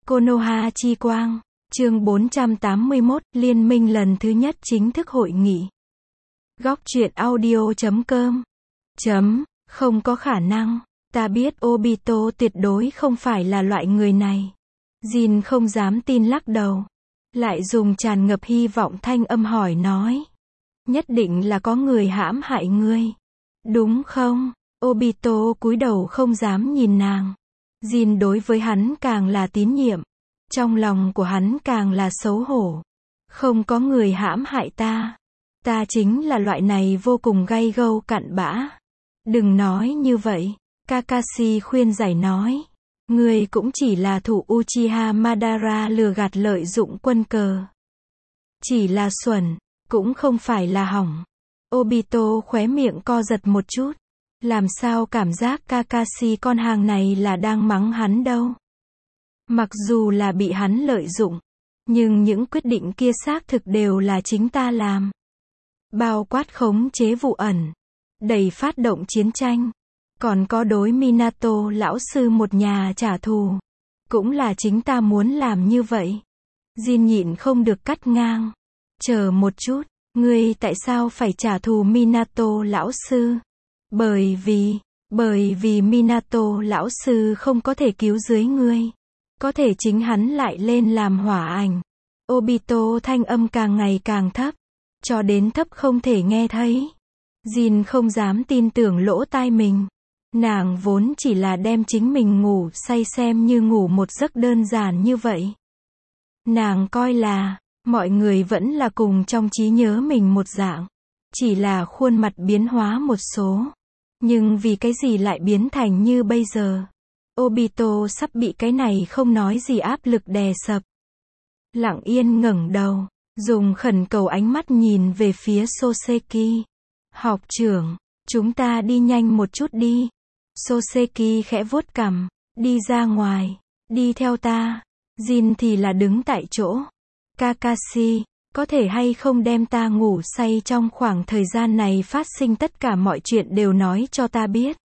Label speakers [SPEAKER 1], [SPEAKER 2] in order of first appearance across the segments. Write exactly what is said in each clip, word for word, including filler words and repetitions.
[SPEAKER 1] Konoha Chi Quang, chương bốn trăm tám mươi mốt, Liên minh lần thứ nhất chính thức hội nghị. Góc truyện audio chấm com. Chấm, không có khả năng. Ta biết Obito tuyệt đối không phải là loại người này. Jin không dám tin lắc đầu. Lại dùng tràn ngập hy vọng thanh âm hỏi nói. Nhất định là có người hãm hại ngươi. Đúng không? Obito cúi đầu không dám nhìn nàng. Jin đối với hắn càng là tín nhiệm. Trong lòng của hắn càng là xấu hổ. Không có người hãm hại ta. Ta chính là loại này vô cùng gay gâu cặn bã. Đừng nói như vậy. Kakashi khuyên giải nói. Ngươi cũng chỉ là thủ Uchiha Madara lừa gạt lợi dụng quân cờ. Chỉ là xuẩn, cũng không phải là hỏng. Obito khóe miệng co giật một chút. Làm sao cảm giác Kakashi con hàng này là đang mắng hắn đâu. Mặc dù là bị hắn lợi dụng, nhưng những quyết định kia xác thực đều là chính ta làm. Bao quát khống chế vụ ẩn, đẩy phát động chiến tranh, còn có đối Minato lão sư một nhà trả thù. Cũng là chính ta muốn làm như vậy. Jin nhịn không được cắt ngang. Chờ một chút, ngươi tại sao phải trả thù Minato lão sư? Bởi vì, bởi vì Minato lão sư không có thể cứu dưới ngươi. Có thể chính hắn lại lên làm hỏa ảnh. Obito thanh âm càng ngày càng thấp. Cho đến thấp không thể nghe thấy. Jin không dám tin tưởng lỗ tai mình. Nàng vốn chỉ là đem chính mình ngủ say xem như ngủ một giấc đơn giản như vậy. Nàng coi là, mọi người vẫn là cùng trong trí nhớ mình một dạng. Chỉ là khuôn mặt biến hóa một số. Nhưng vì cái gì lại biến thành như bây giờ? Obito sắp bị cái này không nói gì áp lực đè sập. Lặng yên ngẩng đầu, dùng khẩn cầu ánh mắt nhìn về phía Soseki. Học trưởng, chúng ta đi nhanh một chút đi. Soseki khẽ vuốt cằm, đi ra ngoài, đi theo ta. Jin thì là đứng tại chỗ. Kakashi, có thể hay không đem ta ngủ say trong khoảng thời gian này phát sinh tất cả mọi chuyện đều nói cho ta biết.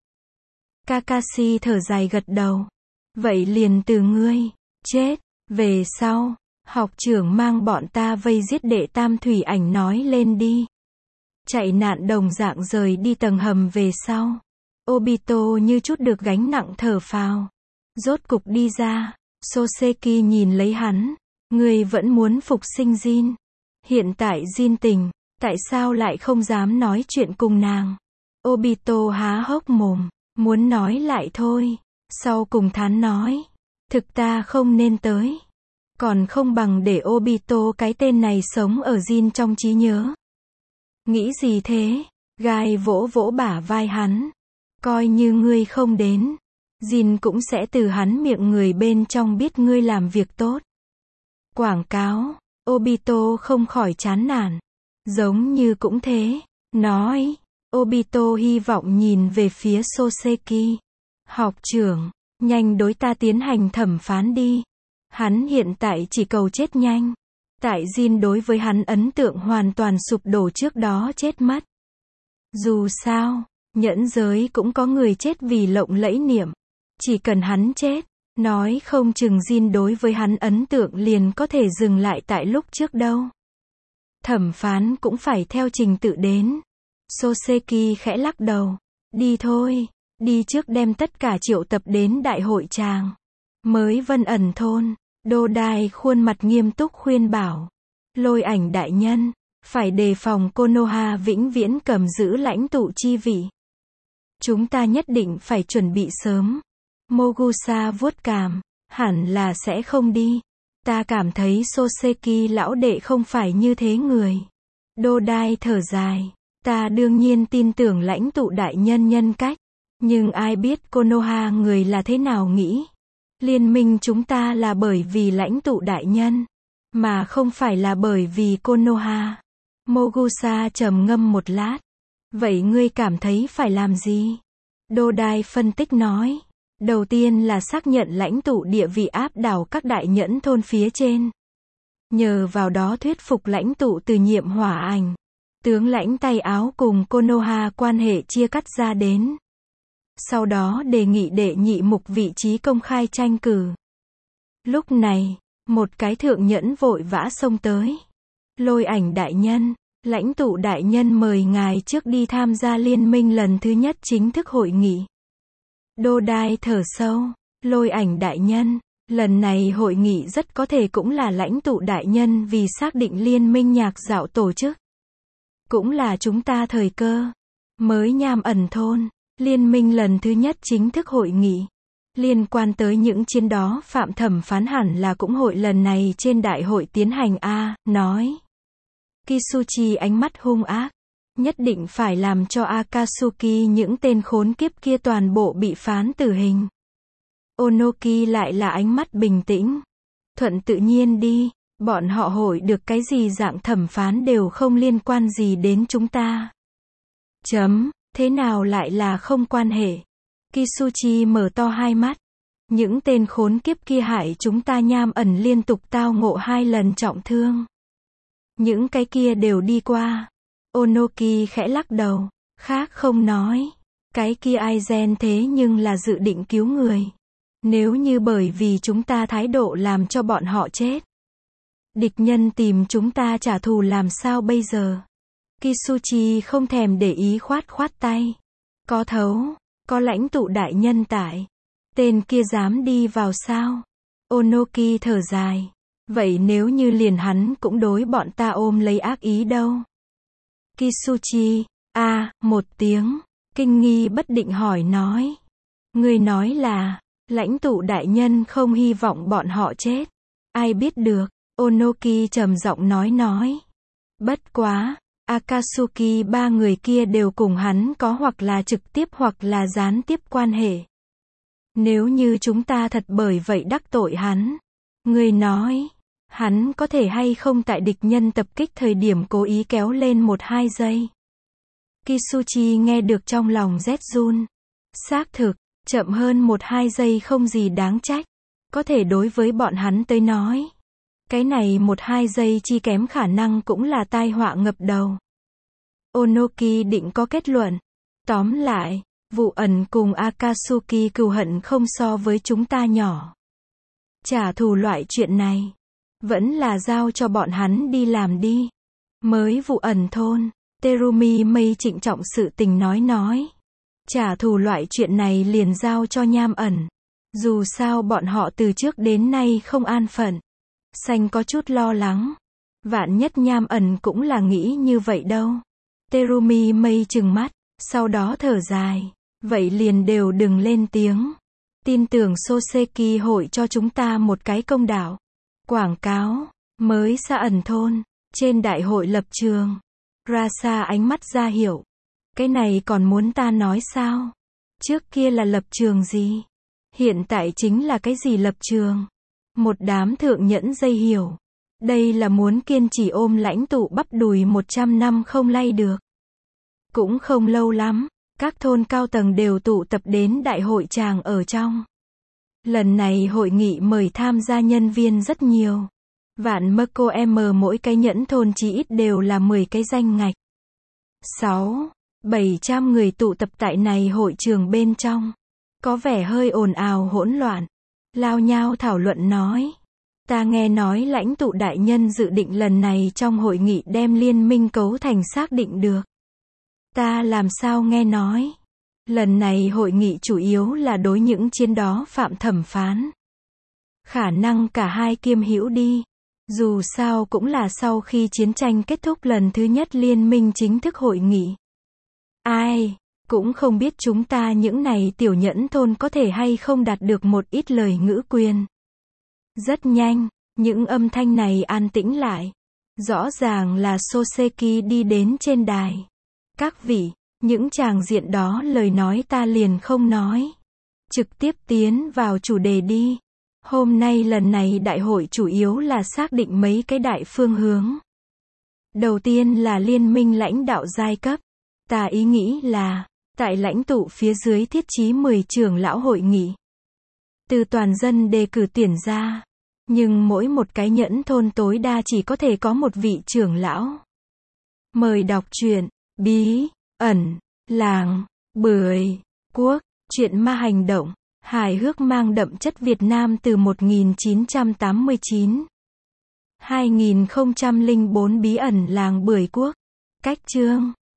[SPEAKER 1] Kakashi thở dài gật đầu. Vậy liền từ ngươi, chết, về sau, học trưởng mang bọn ta vây giết đệ tam thủy ảnh nói lên đi. Chạy nạn đồng dạng rời đi tầng hầm về sau. Obito như chút được gánh nặng thở phào. Rốt cục đi ra. Soseki nhìn lấy hắn. Ngươi vẫn muốn phục sinh Jin. Hiện tại Jin tỉnh, tại sao lại không dám nói chuyện cùng nàng? Obito há hốc mồm, muốn nói lại thôi. Sau cùng thán nói. Thực ta không nên tới. Còn không bằng để Obito cái tên này sống ở Jin trong trí nhớ. Nghĩ gì thế? Gai vỗ vỗ bả vai hắn. Coi như ngươi không đến. Jin cũng sẽ từ hắn miệng người bên trong biết ngươi làm việc tốt. Quảng cáo. Obito không khỏi chán nản. Giống như cũng thế. Nói. Obito hy vọng nhìn về phía Soseki. Học trưởng, nhanh đối ta tiến hành thẩm phán đi. Hắn hiện tại chỉ cầu chết nhanh. Tại Jin đối với hắn ấn tượng hoàn toàn sụp đổ trước đó chết mất. Dù sao, nhẫn giới cũng có người chết vì lộng lẫy niệm. Chỉ cần hắn chết, nói không chừng Jin đối với hắn ấn tượng liền có thể dừng lại tại lúc trước đâu. Thẩm phán cũng phải theo trình tự đến. Soseki khẽ lắc đầu. Đi thôi, đi trước đem tất cả triệu tập đến đại hội tràng. Mới Vân Ẩn thôn, Đô Đai khuôn mặt nghiêm túc khuyên bảo. Lôi Ảnh đại nhân, phải đề phòng Konoha vĩnh viễn cầm giữ lãnh tụ chi vị. Chúng ta nhất định phải chuẩn bị sớm. Mogusa vuốt cằm, hẳn là sẽ không đi. Ta cảm thấy Soseki lão đệ không phải như thế người. Đô Đai thở dài, ta đương nhiên tin tưởng lãnh tụ đại nhân nhân cách. Nhưng ai biết Konoha người là thế nào nghĩ. Liên minh chúng ta là bởi vì lãnh tụ đại nhân, mà không phải là bởi vì Konoha. Mogusa trầm ngâm một lát. Vậy ngươi cảm thấy phải làm gì? Đô Đai phân tích nói. Đầu tiên là xác nhận lãnh tụ địa vị áp đảo các đại nhẫn thôn phía trên. Nhờ vào đó thuyết phục lãnh tụ từ nhiệm hỏa ảnh. Tướng lãnh tay áo cùng Konoha quan hệ chia cắt ra đến. Sau đó đề nghị đệ nhị mục vị trí công khai tranh cử. Lúc này, một cái thượng nhẫn vội vã xông tới. Lôi Ảnh đại nhân, lãnh tụ đại nhân mời ngài trước đi tham gia liên minh lần thứ nhất chính thức hội nghị. Đô Đai thở sâu, Lôi Ảnh đại nhân, lần này hội nghị rất có thể cũng là lãnh tụ đại nhân vì xác định liên minh nhạc dạo tổ chức. Cũng là chúng ta thời cơ. Mới Nham Ẩn thôn, liên minh lần thứ nhất chính thức hội nghị. Liên quan tới những chiến đó Phạm thẩm phán hẳn là cũng hội lần này trên đại hội tiến hành a, nói. Kisuchi ánh mắt hung ác. Nhất định phải làm cho Akatsuki những tên khốn kiếp kia toàn bộ bị phán tử hình. Onoki lại là ánh mắt bình tĩnh. Thuận tự nhiên đi, bọn họ hội được cái gì dạng thẩm phán đều không liên quan gì đến chúng ta. Chấm, thế nào lại là không quan hệ? Kisuchi mở to hai mắt. Những tên khốn kiếp kia hại chúng ta Nham Ẩn liên tục tao ngộ hai lần trọng thương. Những cái kia đều đi qua. Onoki khẽ lắc đầu, khác không nói. Cái kia Aizen thế nhưng là dự định cứu người. Nếu như bởi vì chúng ta thái độ làm cho bọn họ chết. Địch nhân tìm chúng ta trả thù làm sao bây giờ? Kisuchi không thèm để ý khoát khoát tay. Có thấu, có lãnh tụ đại nhân tại. Tên kia dám đi vào sao? Onoki thở dài. Vậy nếu như liền hắn cũng đối bọn ta ôm lấy ác ý đâu? Kisuchi, a à, một tiếng, kinh nghi bất định hỏi nói. Người nói là, lãnh tụ đại nhân không hy vọng bọn họ chết. Ai biết được, Onoki trầm giọng nói nói. Bất quá, Akatsuki ba người kia đều cùng hắn có hoặc là trực tiếp hoặc là gián tiếp quan hệ. Nếu như chúng ta thật bởi vậy đắc tội hắn, người nói, hắn có thể hay không tại địch nhân tập kích thời điểm cố ý kéo lên một hai giây. Kisuchi nghe được trong lòng rét run. Xác thực, chậm hơn một hai giây không gì đáng trách. Có thể đối với bọn hắn tới nói. Cái này một hai giây chi kém khả năng cũng là tai họa ngập đầu. Onoki định có kết luận. Tóm lại, vụ ẩn cùng Akatsuki cừu hận không so với chúng ta nhỏ. Trả thù loại chuyện này. Vẫn là giao cho bọn hắn đi làm đi. Mới vụ ẩn thôn, Terumi mây trịnh trọng sự tình nói nói. Trả thù loại chuyện này liền giao cho Nham Ẩn. Dù sao bọn họ từ trước đến nay không an phận. Xanh có chút lo lắng. Vạn nhất Nham Ẩn cũng là nghĩ như vậy đâu. Terumi mây trừng mắt, sau đó thở dài. Vậy liền đều đừng lên tiếng. Tin tưởng Soseki hội cho chúng ta một cái công đạo. Quảng cáo, mới xa ẩn thôn, trên đại hội lập trường. Rasa ánh mắt ra hiểu. Cái này còn muốn ta nói sao? Trước kia là lập trường gì? Hiện tại chính là cái gì lập trường? Một đám thượng nhẫn dây hiểu. Đây là muốn kiên trì ôm lãnh tụ bắp đùi một trăm năm không lay được. Cũng không lâu lắm, các thôn cao tầng đều tụ tập đến đại hội tràng ở trong. Lần này hội nghị mời tham gia nhân viên rất nhiều. Vạn Mako M mỗi cái nhẫn thôn chỉ ít đều là mười cái danh ngạch. sáu, bảy trăm người tụ tập tại này hội trường bên trong. Có vẻ hơi ồn ào hỗn loạn. Lao nhao thảo luận nói. Ta nghe nói lãnh tụ đại nhân dự định lần này trong hội nghị đem liên minh cấu thành xác định được. Ta làm sao nghe nói. Lần này hội nghị chủ yếu là đối những chiến đó phạm thẩm phán. Khả năng cả hai kiêm hữu đi. Dù sao cũng là sau khi chiến tranh kết thúc lần thứ nhất liên minh chính thức hội nghị. Ai, cũng không biết chúng ta những này tiểu nhẫn thôn có thể hay không đạt được một ít lời ngữ quyền. Rất nhanh, những âm thanh này an tĩnh lại. Rõ ràng là Soseki đi đến trên đài. Các vị, những tràng diện đó lời nói ta liền không nói. Trực tiếp tiến vào chủ đề đi. Hôm nay lần này đại hội chủ yếu là xác định mấy cái đại phương hướng. Đầu tiên là liên minh lãnh đạo giai cấp. Ta ý nghĩ là, tại lãnh tụ phía dưới thiết trí mười trưởng lão hội nghị. Từ toàn dân đề cử tuyển ra. Nhưng mỗi một cái nhẫn thôn tối đa chỉ có thể có một vị trưởng lão. Mời đọc truyện, bí, ẩn, làng, bưởi, quốc, truyện ma hành động. Hài hước mang đậm chất Việt Nam từ một nghìn chín trăm tám mươi chín. hai nghìn không trăm lẻ bốn Bí ẩn làng Bưởi Quốc. Cách chương